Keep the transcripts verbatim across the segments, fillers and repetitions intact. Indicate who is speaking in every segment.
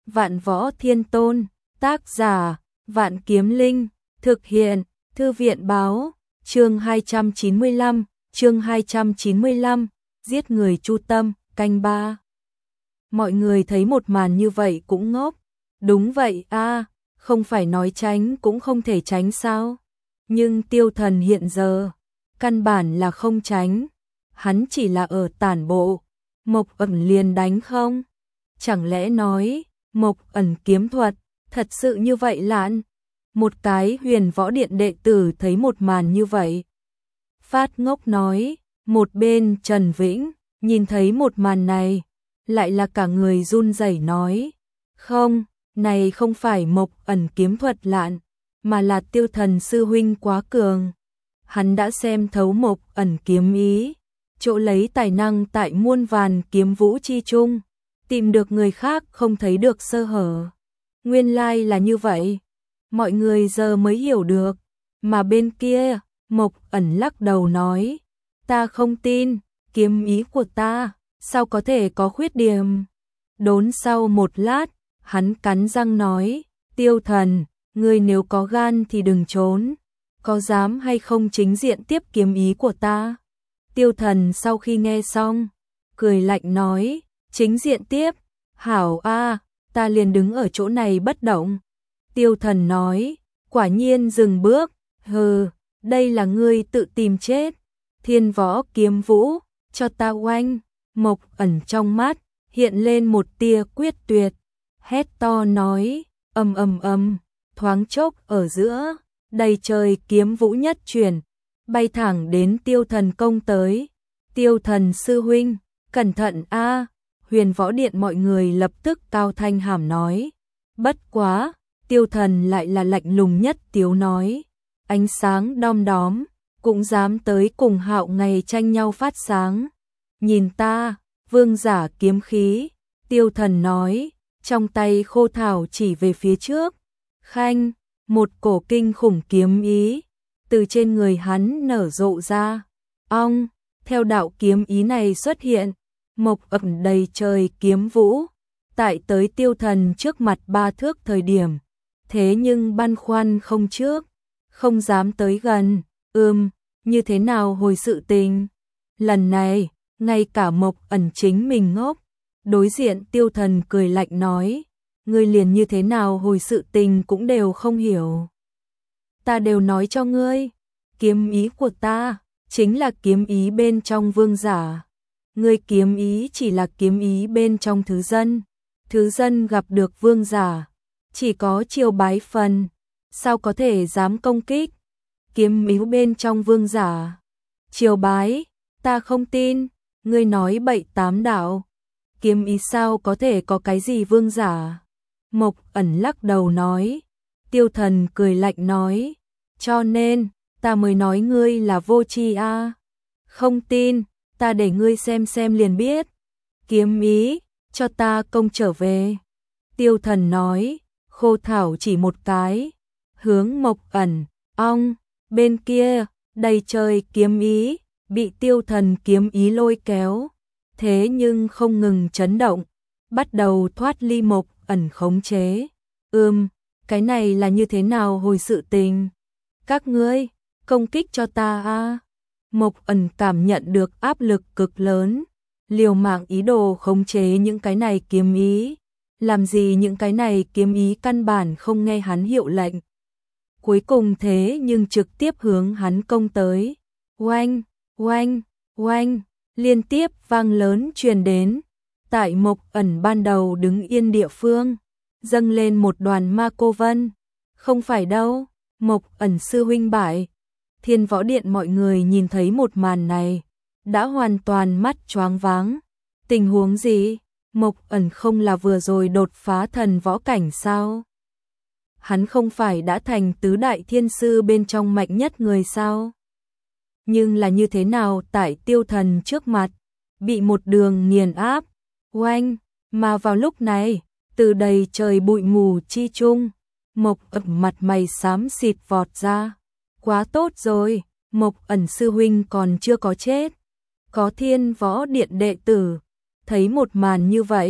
Speaker 1: Vạn Võ Thiên Tôn, tác giả, Vạn Kiếm Linh, thực hiện, Thư viện báo, chương hai trăm chín mươi lăm, chương hai trăm chín mươi lăm, giết người chu tâm, canh ba. Mọi người thấy một màn như vậy cũng ngốc. Đúng vậy a, không phải nói tránh cũng không thể tránh sao? Nhưng Tiêu Thần hiện giờ, căn bản là không tránh. Hắn chỉ là ở tản bộ. Mộc Ẩn liền đánh không? Chẳng lẽ nói, Mộc Ẩn kiếm thuật, thật sự như vậy lạn? Một cái Huyền Võ Điện đệ tử thấy một màn như vậy. Phát ngốc nói, một bên Trần Vĩnh, nhìn thấy một màn này, lại là cả người run rẩy nói. Không, này không phải Mộc Ẩn kiếm thuật lạn, mà là Tiêu Thần sư huynh quá cường. Hắn đã xem thấu Mộc Ẩn kiếm ý, chỗ lấy tài năng tại muôn vàn kiếm vũ chi chung, tìm được người khác không thấy được sơ hở. Nguyên lai là như vậy, mọi người giờ mới hiểu được. Mà bên kia, Mộc Ẩn lắc đầu nói, ta không tin, kiếm ý của ta, sao có thể có khuyết điểm. Đốn sau một lát, hắn cắn răng nói, Tiêu Thần, ngươi nếu có gan thì đừng trốn, có dám hay không chính diện tiếp kiếm ý của ta? Tiêu Thần sau khi nghe xong, cười lạnh nói, chính diện tiếp, hảo a, ta liền đứng ở chỗ này bất động. Tiêu Thần nói, quả nhiên dừng bước, hừ, đây là ngươi tự tìm chết. Thiên Võ Kiếm Vũ, cho ta oanh. Mộc Ẩn trong mắt hiện lên một tia quyết tuyệt, hét to nói, ầm ầm ầm, thoáng chốc ở giữa, đầy trời kiếm vũ nhất chuyển, bay thẳng đến Tiêu Thần công tới. Tiêu Thần sư huynh, cẩn thận a! Huyền Võ Điện mọi người lập tức cao thanh hàm nói. Bất quá, Tiêu Thần lại là lạnh lùng nhất tiếu nói, ánh sáng đom đóm, cũng dám tới cùng Hạo Ngày tranh nhau phát sáng. Nhìn ta, vương giả kiếm khí. Tiêu Thần nói, trong tay khô thảo chỉ về phía trước. Khanh, một cổ kinh khủng kiếm ý từ trên người hắn nở rộ ra. Ong, theo đạo kiếm ý này xuất hiện, Mộc Ẩn đầy trời kiếm vũ, tại tới Tiêu Thần trước mặt ba thước thời điểm, thế nhưng băn khoăn không trước, không dám tới gần. Ừm, như thế nào hồi sự tình? Lần này, ngay cả Mộc Ẩn chính mình ngốc. Đối diện Tiêu Thần cười lạnh nói, ngươi liền như thế nào hồi sự tình cũng đều không hiểu. Ta đều nói cho ngươi, kiếm ý của ta chính là kiếm ý bên trong vương giả. Ngươi kiếm ý chỉ là kiếm ý bên trong thứ dân. Thứ dân gặp được vương giả, chỉ có chiêu bái phần, sao có thể dám công kích. Kiếm ý bên trong vương giả, chiêu bái, ta không tin. Ngươi nói bậy tám đạo, kiếm ý sao có thể có cái gì vương giả? Mộc Ẩn lắc đầu nói. Tiêu Thần cười lạnh nói, cho nên ta mới nói ngươi là vô tri a. Không tin, ta để ngươi xem xem liền biết. Kiếm ý, cho ta công trở về. Tiêu Thần nói, khô thảo chỉ một cái, hướng Mộc Ẩn. Ong, bên kia, đầy trời kiếm ý, bị Tiêu Thần kiếm ý lôi kéo, thế nhưng không ngừng chấn động, bắt đầu thoát ly Mộc Ẩn khống chế. Ừm, cái này là như thế nào hồi sự tình? Các ngươi, công kích cho ta a. Mộc Ẩn cảm nhận được áp lực cực lớn, liều mạng ý đồ khống chế những cái này kiếm ý. Làm gì những cái này kiếm ý căn bản không nghe hắn hiệu lệnh. Cuối cùng thế nhưng trực tiếp hướng hắn công tới. Oanh, oanh, oanh, liên tiếp vang lớn truyền đến. Tại Mộc Ẩn ban đầu đứng yên địa phương, dâng lên một đoàn ma cô vân. Không phải đâu, Mộc Ẩn sư huynh bại. Thiên Võ Điện mọi người nhìn thấy một màn này, đã hoàn toàn mắt choáng váng. Tình huống gì? Mộc Ẩn không là vừa rồi đột phá thần võ cảnh sao? Hắn không phải đã thành tứ đại thiên sư bên trong mạnh nhất người sao? Nhưng là như thế nào tại Tiêu Thần trước mặt, bị một đường nghiền áp. Oanh, mà vào lúc này, từ đầy trời bụi mù chi chung, Mộc Ẩn mặt mày xám xịt vọt ra. Quá tốt rồi, Mộc Ẩn sư huynh còn chưa có chết. Có Thiên Võ Điện đệ tử thấy một màn như vậy,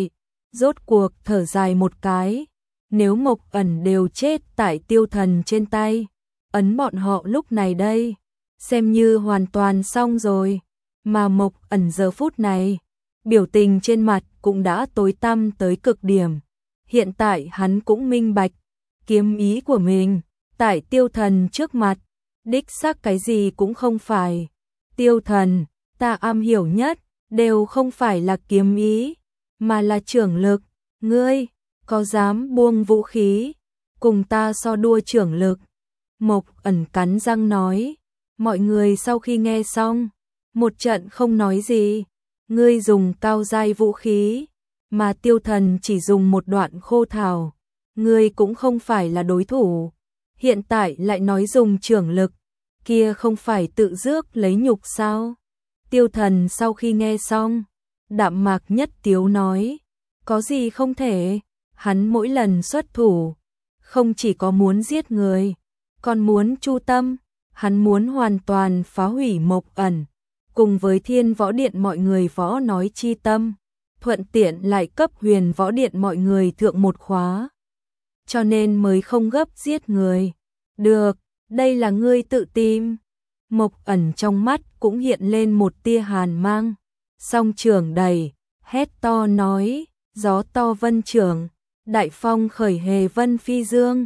Speaker 1: rốt cuộc thở dài một cái, nếu Mộc Ẩn đều chết tại Tiêu Thần trên tay, ấn bọn họ lúc này đây, xem như hoàn toàn xong rồi, mà Mộc Ẩn giờ phút này, biểu tình trên mặt cũng đã tối tăm tới cực điểm, hiện tại hắn cũng minh bạch, kiếm ý của mình, tại Tiêu Thần trước mặt, đích xác cái gì cũng không phải. Tiêu Thần, ta am hiểu nhất, đều không phải là kiếm ý, mà là trưởng lực, ngươi, có dám buông vũ khí, cùng ta so đua trưởng lực. Mộc Ẩn cắn răng nói, mọi người sau khi nghe xong, một trận không nói gì, ngươi dùng cao giai vũ khí, mà Tiêu Thần chỉ dùng một đoạn khô thảo, ngươi cũng không phải là đối thủ, hiện tại lại nói dùng trưởng lực, kia không phải tự rước lấy nhục sao? Tiêu Thần sau khi nghe xong, đạm mạc nhất tiếu nói, có gì không thể, hắn mỗi lần xuất thủ, không chỉ có muốn giết người, còn muốn chu tâm, hắn muốn hoàn toàn phá hủy Mộc Ẩn, cùng với Thiên Võ Điện mọi người võ nói chi tâm, thuận tiện lại cấp Huyền Võ Điện mọi người thượng một khóa, cho nên mới không gấp giết người. Được, đây là ngươi tự tìm. Mộc Ẩn trong mắt cũng hiện lên một tia hàn mang, song trường đầy, hét to nói, gió to vân trường, đại phong khởi hề vân phi dương.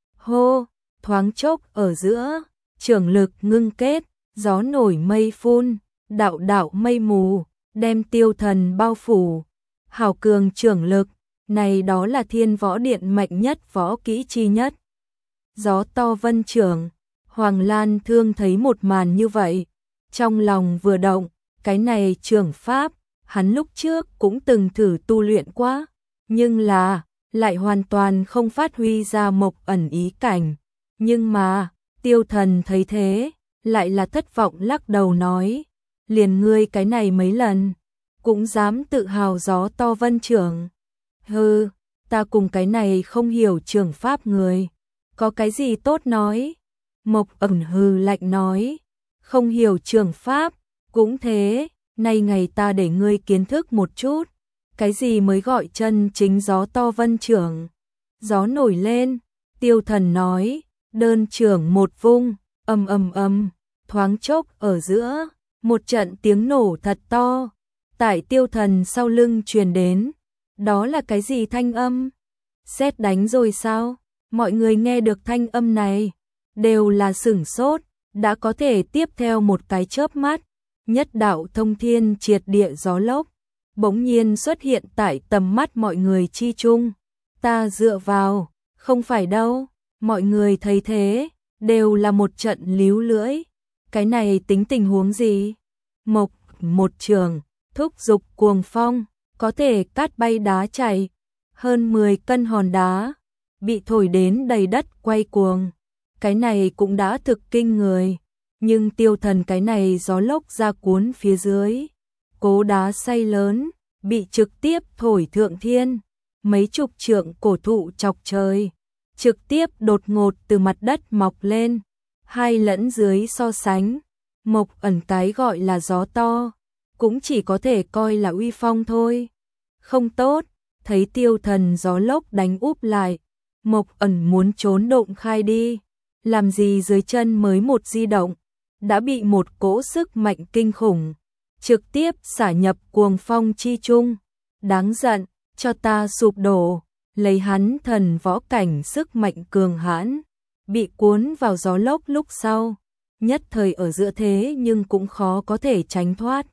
Speaker 1: Hô, thoáng chốc ở giữa, trường lực ngưng kết, gió nổi mây phun, đạo đạo mây mù, đem Tiêu Thần bao phủ. Hào cường trường lực, này đó là Thiên Võ Điện mạnh nhất võ kỹ chi nhất. Gió to vân trường, Hoàng Lan Thương thấy một màn như vậy, trong lòng vừa động, cái này trường pháp, hắn lúc trước cũng từng thử tu luyện quá, nhưng là, lại hoàn toàn không phát huy ra Mộc Ẩn ý cảnh. Nhưng mà, Tiêu Thần thấy thế, lại là thất vọng lắc đầu nói, liền ngươi cái này mấy lần, cũng dám tự hào gió to vân trường. Hừ, ta cùng cái này không hiểu trường pháp người, có cái gì tốt nói. Mộc Ẩn hừ lạnh nói, không hiểu trường pháp, cũng thế, nay ngày ta để ngươi kiến thức một chút, cái gì mới gọi chân chính gió to vân trường. Gió nổi lên, Tiêu Thần nói, đơn trường một vung, ầm ầm ầm, thoáng chốc ở giữa, một trận tiếng nổ thật to, tại Tiêu Thần sau lưng truyền đến, đó là cái gì thanh âm? Sét đánh rồi sao? Mọi người nghe được thanh âm này, đều là sửng sốt, đã có thể tiếp theo một cái chớp mắt, nhất đạo thông thiên triệt địa gió lốc, bỗng nhiên xuất hiện tại tầm mắt mọi người chi chung. Ta dựa vào, không phải đâu, mọi người thấy thế, đều là một trận líu lưỡi, cái này tính tình huống gì? Mộc một trường, thúc dục cuồng phong, có thể cát bay đá chảy, hơn mười cân hòn đá, bị thổi đến đầy đất quay cuồng. Cái này cũng đã thực kinh người, nhưng Tiêu Thần cái này gió lốc ra cuốn phía dưới, cố đá xây lớn, bị trực tiếp thổi thượng thiên, mấy chục trượng cổ thụ chọc trời, trực tiếp đột ngột từ mặt đất mọc lên, hai lẫn dưới so sánh, Mộc Ẩn cái gọi là gió to, cũng chỉ có thể coi là uy phong thôi. Không tốt, thấy Tiêu Thần gió lốc đánh úp lại, Mộc Ẩn muốn trốn động khai đi, làm gì dưới chân mới một di động, đã bị một cỗ sức mạnh kinh khủng, trực tiếp xả nhập cuồng phong chi trung. Đáng giận, cho ta sụp đổ, lấy hắn thần võ cảnh sức mạnh cường hãn, bị cuốn vào gió lốc lúc sau, nhất thời ở giữa thế nhưng cũng khó có thể tránh thoát.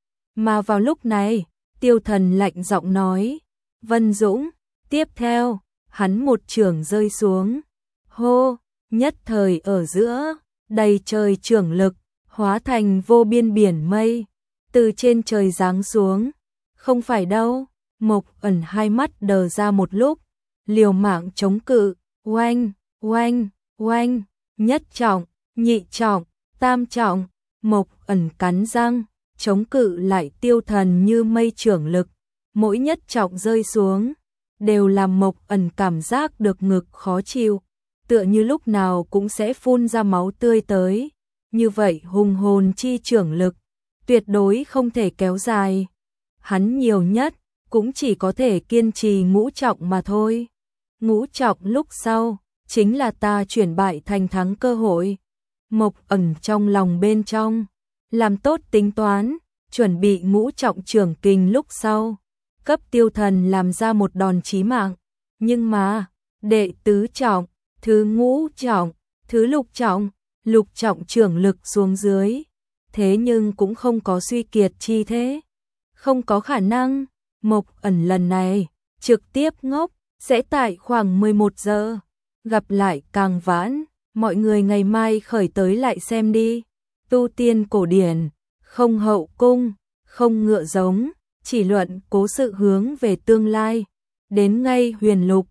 Speaker 1: Mà vào lúc này, Tiêu Thần lạnh giọng nói, Vân Dũng, tiếp theo, hắn một chưởng rơi xuống, hô, nhất thời ở giữa, đầy trời chưởng lực, hóa thành vô biên biển mây, từ trên trời giáng xuống. Không phải đâu, Mộc Ẩn hai mắt đờ ra một lúc, liều mạng chống cự, oanh, oanh, oanh, nhất trọng, nhị trọng, tam trọng, Mộc Ẩn cắn răng, chống cự lại Tiêu Thần như mây chưởng lực, mỗi nhất trọng rơi xuống, đều làm Mộc Ẩn cảm giác được ngực khó chịu, tựa như lúc nào cũng sẽ phun ra máu tươi tới. Như vậy hùng hồn chi chưởng lực, tuyệt đối không thể kéo dài. Hắn nhiều nhất, cũng chỉ có thể kiên trì ngũ trọng mà thôi. Ngũ trọng lúc sau, chính là ta chuyển bại thành thắng cơ hội. Mộc ẩn trong lòng bên trong, làm tốt tính toán, chuẩn bị ngũ trọng trưởng kình lúc sau, cấp Tiêu Thần làm ra một đòn chí mạng. Nhưng mà, đệ tứ trọng, thứ ngũ trọng, thứ lục trọng, lục trọng trưởng lực xuống dưới, thế nhưng cũng không có suy kiệt chi thế. Không có khả năng, Mộc ẩn lần này, trực tiếp ngốc, sẽ tại khoảng mười một giờ. Gặp lại càng vãn, mọi người ngày mai khởi tới lại xem đi. Tu tiên cổ điển, không hậu cung, không ngựa giống, chỉ luận cố sự hướng về tương lai. Đến ngay huyền lục,